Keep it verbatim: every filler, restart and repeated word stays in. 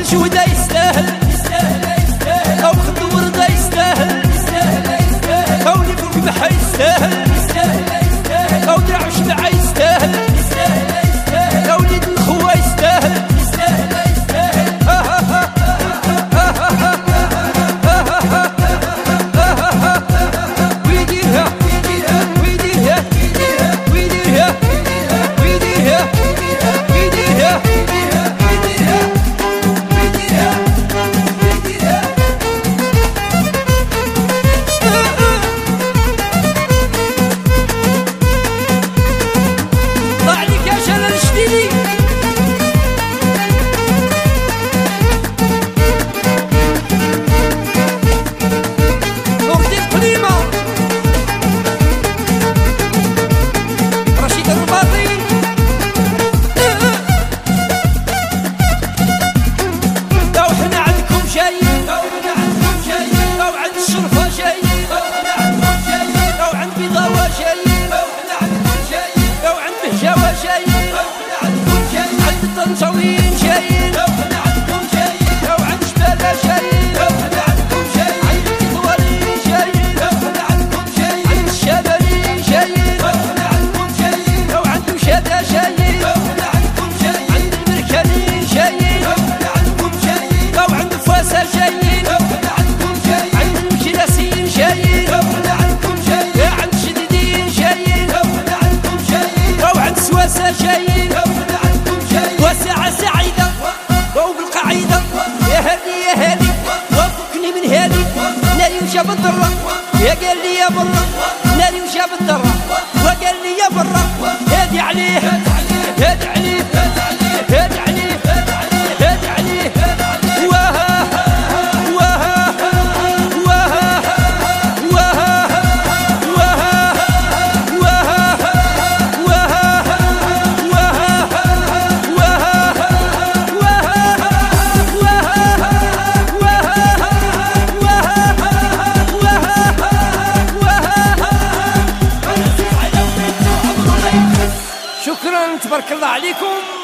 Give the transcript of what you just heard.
شوده يستاهل او خد ورده يستاهل او لفوق بحا يستاهل او درع شبعه يستاهل او وليد الخوه يستاهل ويديرها ويديرها ويديرها ويديرها ويديرها طنجاوين جايين لو احنا عندكم جايين لو عند جبالة جايين لو احنا عندكم جايين عند التطوالين جايين لو احنا عندكم جايين عند الشبابين جايين لو احنا عندكم جايين لو عند وشادة جايين لو احنا عندكم جايين عند المركانين جايين لو احنا عندكم جايين لو عند فاسا جايين لو احنا عندكم جايين عند المكناسين جايين لو احنا عندكم جايين عند الشديدين جايين لو احنا عندكم جايين لو عند سواسة جايين لو احنا عندكم جايين وساعة سعيدة وبالقعيدة يا هادي يا هادي وفكني من هادي ناري وجاب الضرة يا قال لي يا برا ناري وجاب الضرة وقال لي يا برا هادي عليه هادي عليه هادي عليه هادي عليه وها وها وها وها وها شكرا تبارك الله عليكم.